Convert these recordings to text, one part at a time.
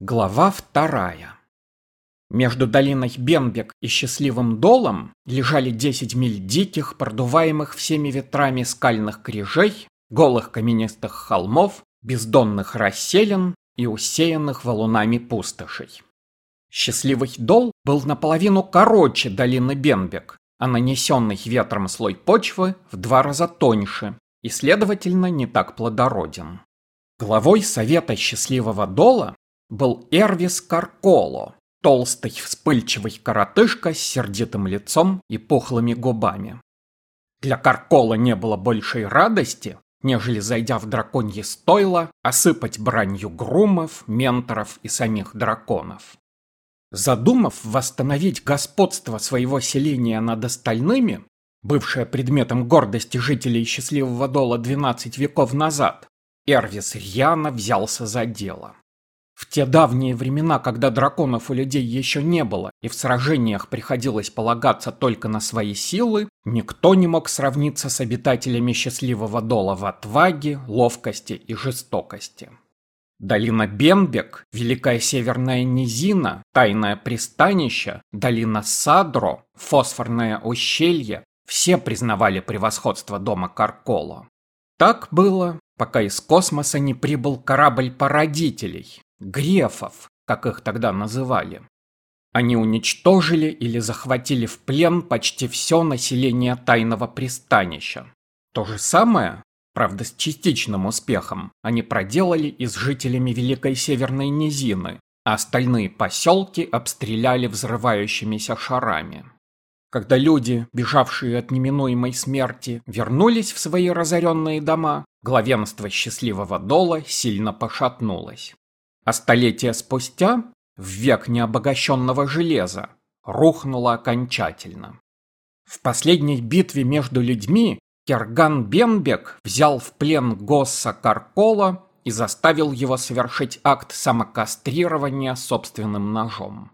Глава 2. Между долиной Бенбек и Счастливым Долом лежали 10 миль диких, продуваемых всеми ветрами скальных кряжей, голых каменистых холмов, бездонных расселин и усеянных валунами пустошей. Счастливый Дол был наполовину короче долины Бенбек, а нанесенный ветром слой почвы в 2 раза тоньше и, следовательно, не так плодороден. Главой совета Счастливого Дола был Эрвис Карколо, толстый вспыльчивый коротышка с сердитым лицом и пухлыми губами. Для Карколо не было большей радости, нежели, зайдя в драконье стойло, осыпать бранью грумов, менторов и самих драконов. Задумав восстановить господство своего селения над остальными, бывшее предметом гордости жителей Счастливого Дола 12 веков назад, Эрвис рьяно взялся за дело. В те давние времена, когда драконов у людей еще не было, и в сражениях приходилось полагаться только на свои силы, никто не мог сравниться с обитателями Счастливого Дола в отваге, ловкости и жестокости. Долина Бенбек, Великая Северная Низина, Тайное Пристанище, долина Садро, Фосфорное ущелье – все признавали превосходство дома Карколо. Так было, пока из космоса не прибыл корабль породителей – грефов, как их тогда называли. Они уничтожили или захватили в плен почти все население Тайного Пристанища. То же самое, правда с частичным успехом, они проделали и с жителями Великой Северной Низины, а остальные поселки обстреляли взрывающимися шарами. Когда люди, бежавшие от неминуемой смерти, вернулись в свои разоренные дома, главенство Счастливого Дола сильно пошатнулось. А столетия спустя, в век необогащенного железа, рухнуло окончательно. В последней битве между людьми Керган Бенбек взял в плен Госса Карколо и заставил его совершить акт самокастрирования собственным ножом.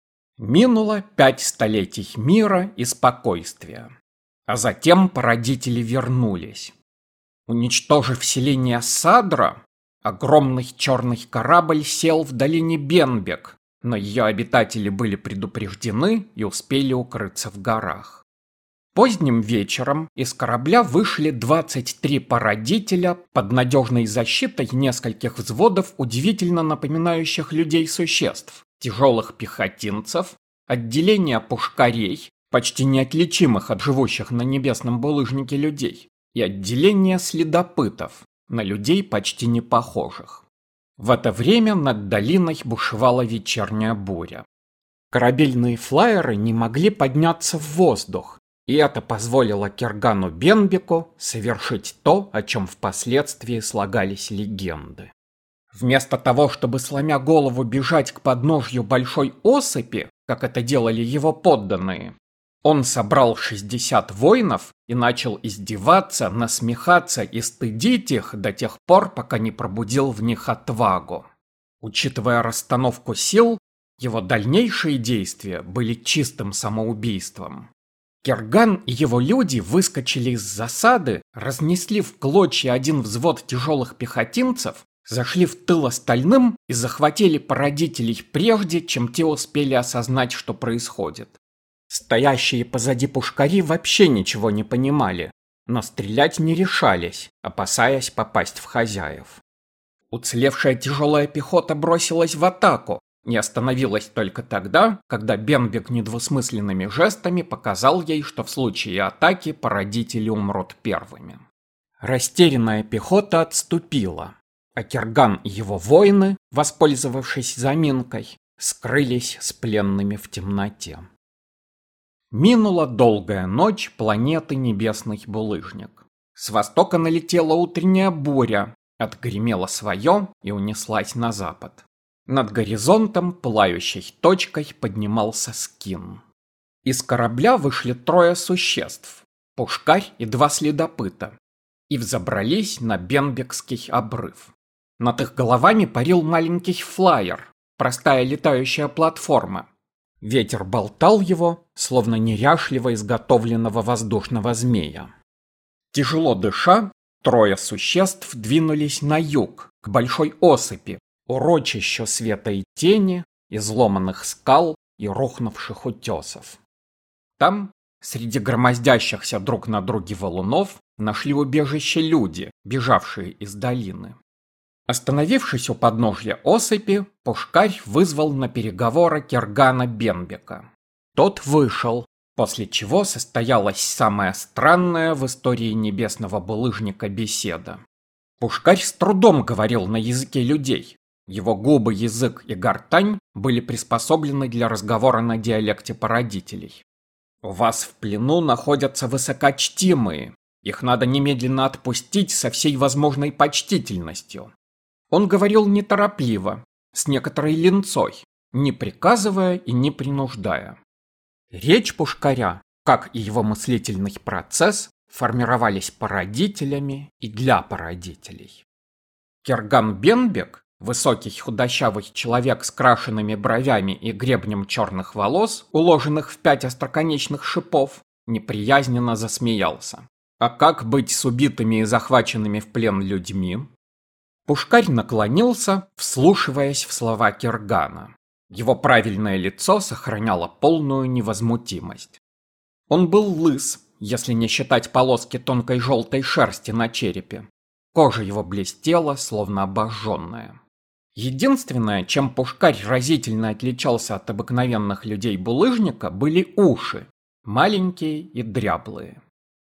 Минуло 5 столетий мира и спокойствия, а затем породители вернулись. Уничтожив селение Садро, огромный черный корабль сел в долине Бенбек, но ее обитатели были предупреждены и успели укрыться в горах. Поздним вечером из корабля вышли 23 породителя под надежной защитой нескольких взводов удивительно напоминающих людей существ, тяжелых пехотинцев, отделения пушкарей, почти неотличимых от живущих на небесном булыжнике людей, и отделения следопытов, на людей почти не похожих. В это время над долиной бушевала вечерняя буря. Корабельные флайеры не могли подняться в воздух, и это позволило Кергану Бенбеку совершить то, о чем впоследствии слагались легенды. Вместо того, чтобы сломя голову бежать к подножью большой осыпи, как это делали его подданные, он собрал 60 воинов и начал издеваться, насмехаться и стыдить их до тех пор, пока не пробудил в них отвагу. Учитывая расстановку сил, его дальнейшие действия были чистым самоубийством. Керган и его люди выскочили из засады, разнесли в клочья один взвод тяжелых пехотинцев, зашли в тыл остальным и захватили породителей прежде, чем те успели осознать, что происходит. Стоящие позади пушкари вообще ничего не понимали, но стрелять не решались, опасаясь попасть в хозяев. Уцелевшая тяжелая пехота бросилась в атаку, не остановилась только тогда, когда Бенбек недвусмысленными жестами показал ей, что в случае атаки породители умрут первыми. Растерянная пехота отступила, а Керган и его воины, воспользовавшись заминкой, скрылись с пленными в темноте. Минула долгая ночь планеты Небесный Булыжник. С востока налетела утренняя буря, отгремела свое и унеслась на запад. Над горизонтом пылающей точкой поднимался Скин. Из корабля вышли 3 существ – пушкарь и 2 следопыта, и взобрались на Бенбекский обрыв. Над их головами парил маленький флайер, простая летающая платформа. Ветер болтал его, словно неряшливо изготовленного воздушного змея. Тяжело дыша, 3 существ двинулись на юг, к большой осыпи, урочище света и тени, изломанных скал и рухнувших утесов. Там, среди громоздящихся друг на друге валунов, нашли убежище люди, бежавшие из долины. Остановившись у подножья осыпи, Пушкарь вызвал на переговоры Кергана Бенбека. Тот вышел, после чего состоялась самая странная в истории небесного булыжника беседа. Пушкарь с трудом говорил на языке людей. Его губы, язык и гортань были приспособлены для разговора на диалекте породителей. «У вас в плену находятся высокочтимые. Их надо немедленно отпустить со всей возможной почтительностью». Он говорил неторопливо, с некоторой ленцой, не приказывая и не принуждая. Речь Пушкаря, как и его мыслительный процесс, формировались породителями и для породителей. Керган Бенбек, высокий худощавый человек с крашенными бровями и гребнем черных волос, уложенных в 5 остроконечных шипов, неприязненно засмеялся. А как быть с убитыми и захваченными в плен людьми? Пушкарь наклонился, вслушиваясь в слова Кергана. Его правильное лицо сохраняло полную невозмутимость. Он был лыс, если не считать полоски тонкой желтой шерсти на черепе. Кожа его блестела, словно обожженная. Единственное, чем Пушкарь разительно отличался от обыкновенных людей булыжника, были уши, маленькие и дряблые.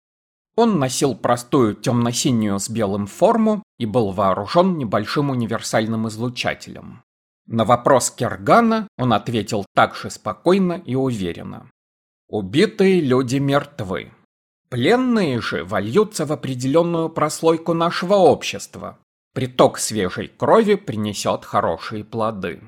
Он носил простую темно-синюю с белым форму и был вооружен небольшим универсальным излучателем. На вопрос Кергана он ответил так же спокойно и уверенно. «Убитые люди мертвы. Пленные же вольются в определенную прослойку нашего общества. Приток свежей крови принесет хорошие плоды».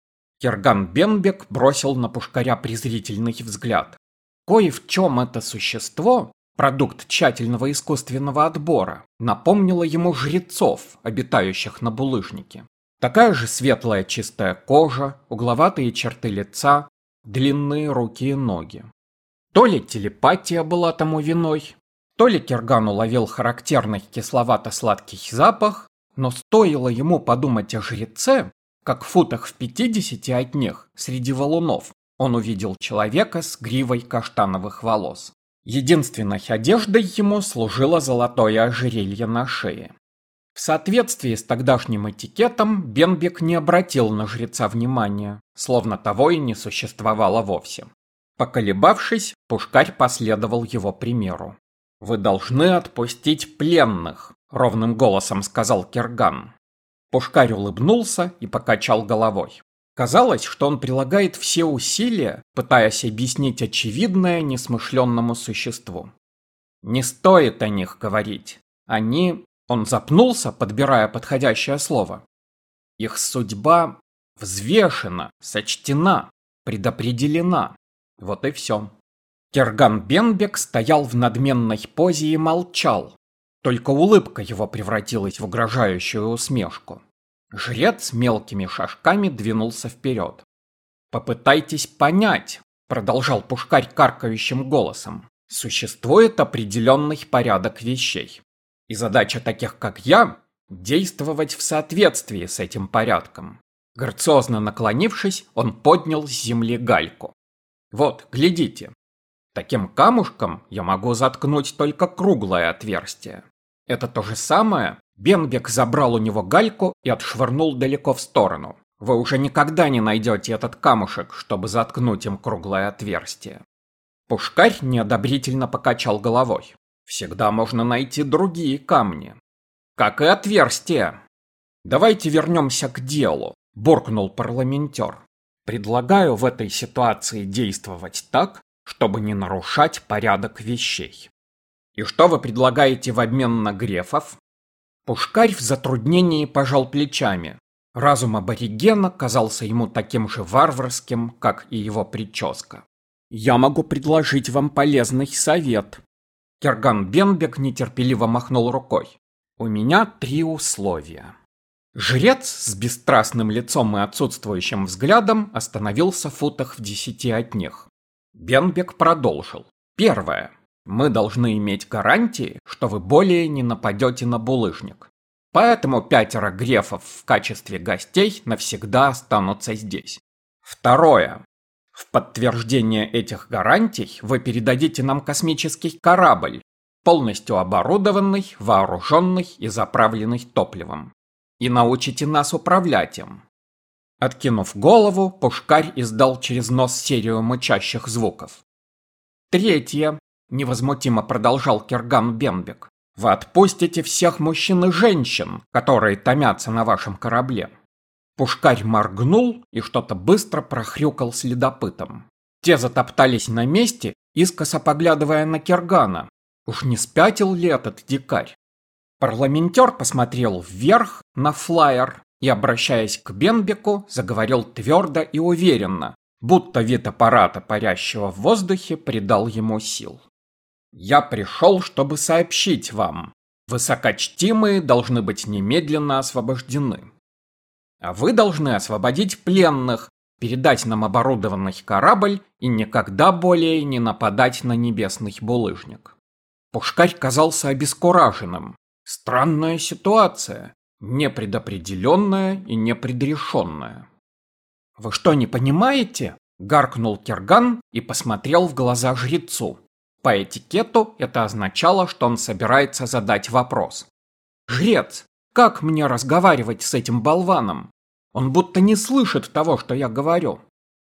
Керган Бенбек бросил на Пушкаря презрительный взгляд. Кое в чем это существо, продукт тщательного искусственного отбора, напомнило ему жрецов, обитающих на булыжнике. Такая же светлая чистая кожа, угловатые черты лица, длинные руки и ноги. То ли телепатия была тому виной, то ли Керган уловил характерный кисловато-сладкий запах, но стоило ему подумать о жреце, как в футах в 50 от них, среди валунов, он увидел человека с гривой каштановых волос. Единственной одеждой ему служило золотое ожерелье на шее. В соответствии с тогдашним этикетом Бенбек не обратил на жреца внимания, словно того и не существовало вовсе. Поколебавшись, Пушкарь последовал его примеру. «Вы должны отпустить пленных», — ровным голосом сказал Керган. Пушкарь улыбнулся и покачал головой. Казалось, что он прилагает все усилия, пытаясь объяснить очевидное несмышленному существу. «Не стоит о них говорить. Они...» Он запнулся, подбирая подходящее слово. «Их судьба взвешена, сочтена, предопределена. Вот и все». Керган Бенбек стоял в надменной позе и молчал. Только улыбка его превратилась в угрожающую усмешку. Жрец мелкими шажками двинулся вперед. «Попытайтесь понять», — продолжал Пушкарь каркающим голосом, «существует определенный порядок вещей. И задача таких, как я, действовать в соответствии с этим порядком». Грациозно наклонившись, он поднял с земли гальку. «Вот, глядите. Таким камушком я могу заткнуть только круглое отверстие. Это то же самое». Бенбек забрал у него гальку и отшвырнул далеко в сторону. «Вы уже никогда не найдете этот камушек, чтобы заткнуть им круглое отверстие». Пушкарь неодобрительно покачал головой. «Всегда можно найти другие камни. Как и отверстия». «Давайте вернемся к делу», – буркнул парламентер. «Предлагаю в этой ситуации действовать так, чтобы не нарушать порядок вещей». «И что вы предлагаете в обмен на грефов?» Пушкарь в затруднении пожал плечами. Разум аборигена казался ему таким же варварским, как и его прическа. «Я могу предложить вам полезный совет». Керган Бенбек нетерпеливо махнул рукой. «У меня 3 условия». Жрец с бесстрастным лицом и отсутствующим взглядом остановился в футах в 10 от них. Бенбек продолжил. «Первое. Мы должны иметь гарантии, что вы более не нападете на булыжник. Поэтому 5 грефов в качестве гостей навсегда останутся здесь. Второе. В подтверждение этих гарантий вы передадите нам космический корабль, полностью оборудованный, вооруженный и заправленный топливом. И научите нас управлять им. Откинув голову, Пушкарь издал через нос серию мычащих звуков. Третье. Невозмутимо продолжал Кирган Бенбек. Вы отпустите всех мужчин и женщин, которые томятся на вашем корабле. Пушкарь моргнул и что-то быстро прохрюкал следопытом. Те затоптались на месте, искоса поглядывая на Киргана. Уж не спятил ли этот дикарь? Парламентер посмотрел вверх на флайер и, обращаясь к Бенбеку, заговорил твердо и уверенно, будто вид аппарата, парящего в воздухе, придал ему сил. «Я пришел, чтобы сообщить вам. Высокочтимые должны быть немедленно освобождены. А вы должны освободить пленных, передать нам оборудованный корабль и никогда более не нападать на небесный булыжник». Пушкарь казался обескураженным. Странная ситуация, непредопределенная и непредрешенная. «Вы что, не понимаете?» — гаркнул Кирган и посмотрел в глаза жрецу. По этикету это означало, что он собирается задать вопрос. «Жрец, как мне разговаривать с этим болваном? Он будто не слышит того, что я говорю».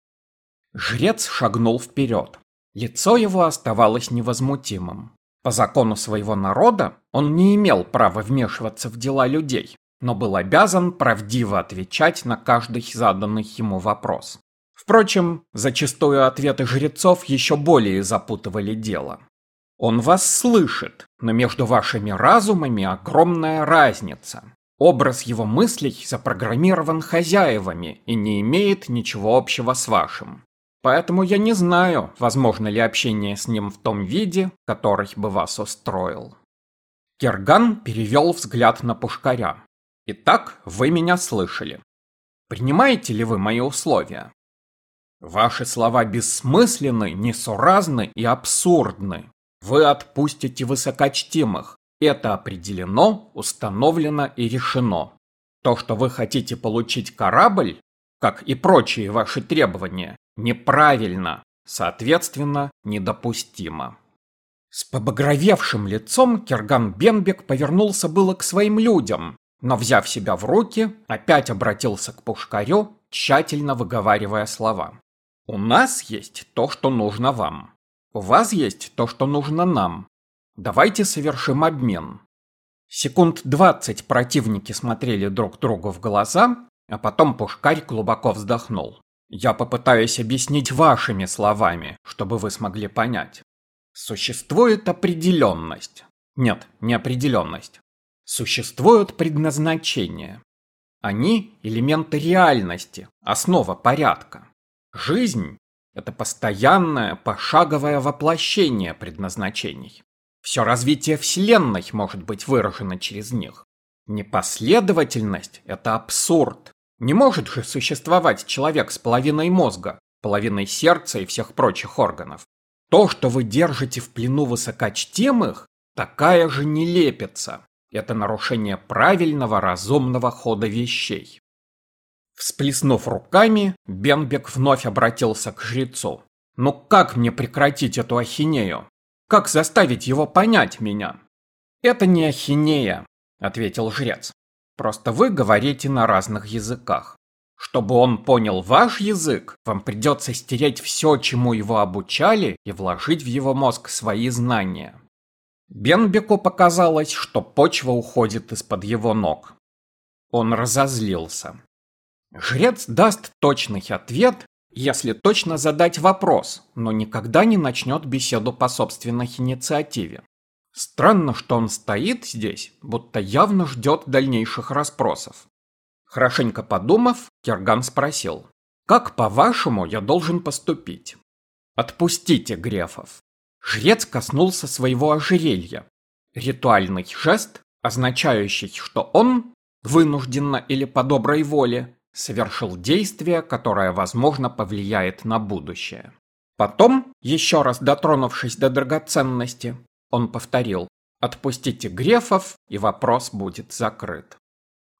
Жрец шагнул вперед. Лицо его оставалось невозмутимым. По закону своего народа он не имел права вмешиваться в дела людей, но был обязан правдиво отвечать на каждый заданный ему вопрос. Впрочем, зачастую ответы жрецов еще более запутывали дело. Он вас слышит, но между вашими разумами огромная разница. Образ его мыслей запрограммирован хозяевами и не имеет ничего общего с вашим. Поэтому я не знаю, возможно ли общение с ним в том виде, который бы вас устроил. Кирган перевел взгляд на Пушкаря. Итак, вы меня слышали. Принимаете ли вы мои условия? Ваши слова бессмысленны, несуразны и абсурдны. Вы отпустите высокочтимых. Это определено, установлено и решено. То, что вы хотите получить корабль, как и прочие ваши требования, неправильно, соответственно, недопустимо. С побагровевшим лицом Кирган Бенбек повернулся было к своим людям, но, взяв себя в руки, опять обратился к Пушкарю, тщательно выговаривая слова. «У нас есть то, что нужно вам. У вас есть то, что нужно нам. Давайте совершим обмен». Секунд 20 противники смотрели друг другу в глаза, а потом Пушкарь глубоко вздохнул. «Я попытаюсь объяснить вашими словами, чтобы вы смогли понять. Существует определенность. Нет, не определенность. Существует предназначение. Они – элементы реальности, основа порядка. Жизнь – это постоянное, пошаговое воплощение предназначений. Все развитие Вселенной может быть выражено через них. Непоследовательность – это абсурд. Не может же существовать человек с половиной мозга, половиной сердца и всех прочих органов. То, что вы держите в плену высокочтимых, такая же нелепица. Это нарушение правильного, разумного хода вещей. Всплеснув руками, Бенбек вновь обратился к жрецу. «Ну как мне прекратить эту ахинею? Как заставить его понять меня?» «Это не ахинея», — ответил жрец. «Просто вы говорите на разных языках. Чтобы он понял ваш язык, вам придется стереть все, чему его обучали, и вложить в его мозг свои знания». Бенбеку показалось, что почва уходит из-под его ног. Он разозлился. Жрец даст точный ответ, если точно задать вопрос, но никогда не начнет беседу по собственной инициативе. Странно, что он стоит здесь, будто явно ждет дальнейших расспросов. Хорошенько подумав, Кирган спросил: «Как, по-вашему, я должен поступить?» «Отпустите грефов». Жрец коснулся своего ожерелья. Ритуальный жест, означающий, что он, вынужденно или по доброй воле, совершил действие, которое, возможно, повлияет на будущее. Потом, еще раз дотронувшись до драгоценности, он повторил: «Отпустите грефов, и вопрос будет закрыт».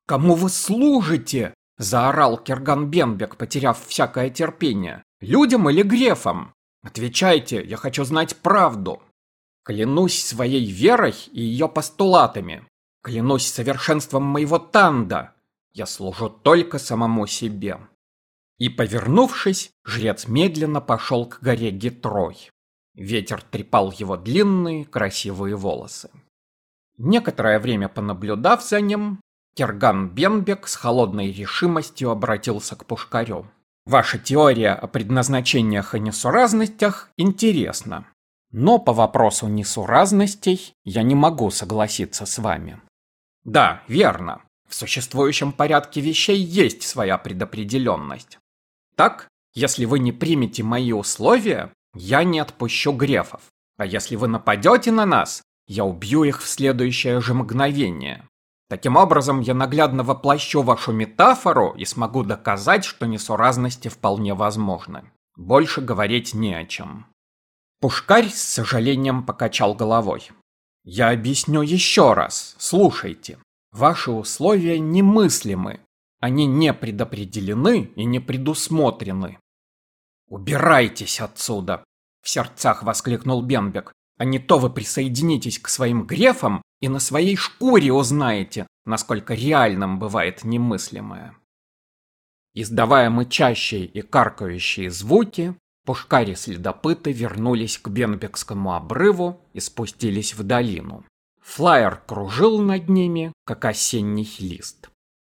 Кому вы служите?» — заорал Керган Бенбек, потеряв всякое терпение. «Людям или грефам? Отвечайте, я хочу знать правду. Клянусь своей верой и ее постулатами. Клянусь совершенством моего танда. Я служу только самому себе». И, повернувшись, жрец медленно пошел к горе Гетрой. Ветер трепал его длинные, красивые волосы. Некоторое время понаблюдав за ним, Керган Бенбек с холодной решимостью обратился к Пушкарю. «Ваша теория о предназначениях и несуразностях интересна. Но по вопросу несуразностей я не могу согласиться с вами». «Да, верно. В существующем порядке вещей есть своя предопределенность. Так, если вы не примете мои условия, я не отпущу грефов. А если вы нападете на нас, я убью их в следующее же мгновение. Таким образом, я наглядно воплощу вашу метафору и смогу доказать, что несуразности вполне возможны. Больше говорить не о чем». Пушкарь с сожалением покачал головой. «Я объясню еще раз. Слушайте. Ваши условия немыслимы. Они не предопределены и не предусмотрены». «Убирайтесь отсюда!» — в сердцах воскликнул Бенбек. «А не то вы присоединитесь к своим грефам и на своей шкуре узнаете, насколько реальным бывает немыслимое». Издавая мычащие и каркающие звуки, пушкари-следопыты вернулись к Бенбекскому обрыву и спустились в долину. Флаер кружил над ними, как осенний лист.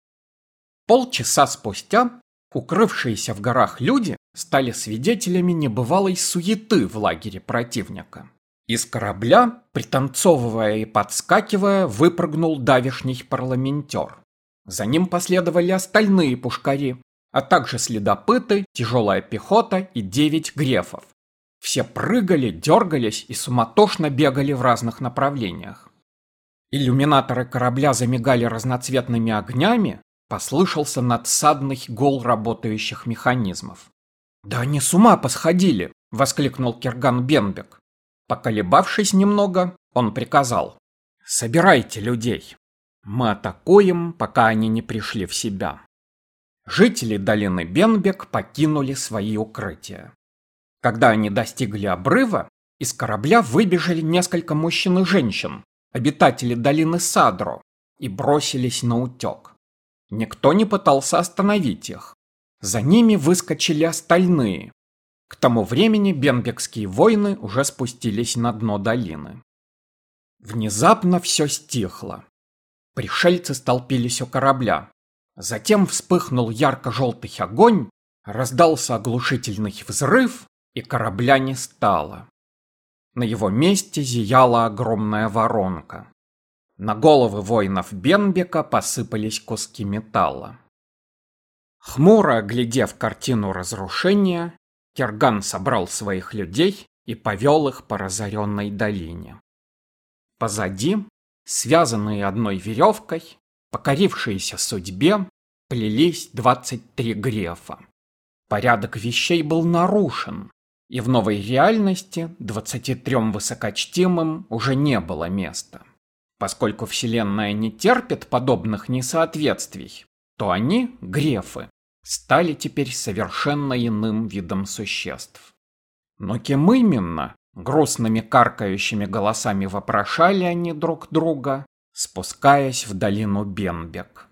Полчаса спустя укрывшиеся в горах люди стали свидетелями небывалой суеты в лагере противника. Из корабля, пританцовывая и подскакивая, выпрыгнул давешний парламентер. За ним последовали остальные пушкари, а также следопыты, тяжелая пехота и 9 грефов. Все прыгали, дергались и суматошно бегали в разных направлениях. Иллюминаторы корабля замигали разноцветными огнями, послышался надсадный гул работающих механизмов. «Да они с ума посходили!» — воскликнул Керган Бенбек. Поколебавшись немного, он приказал: «Собирайте людей. Мы атакуем, пока они не пришли в себя». Жители долины Бенбек покинули свои укрытия. Когда они достигли обрыва, из корабля выбежали несколько мужчин и женщин, обитатели долины Садро, и бросились на утек. Никто не пытался остановить их. За ними выскочили остальные. К тому времени бенбекские воины уже спустились на дно долины. Внезапно все стихло. Пришельцы столпились у корабля. Затем вспыхнул ярко-желтый огонь, раздался оглушительный взрыв, и корабля не стало. На его месте зияла огромная воронка. На головы воинов Бенбека посыпались куски металла. Хмуро оглядев картину разрушения, Керган собрал своих людей и повел их по разоренной долине. Позади, связанные одной веревкой, покорившиеся судьбе, плелись 23 грефа. Порядок вещей был нарушен, и в новой реальности 23 высокочтимым уже не было места. Поскольку Вселенная не терпит подобных несоответствий, то они, грефы, стали теперь совершенно иным видом существ. Но кем именно? Грустными каркающими голосами вопрошали они друг друга, спускаясь в долину Бенбек.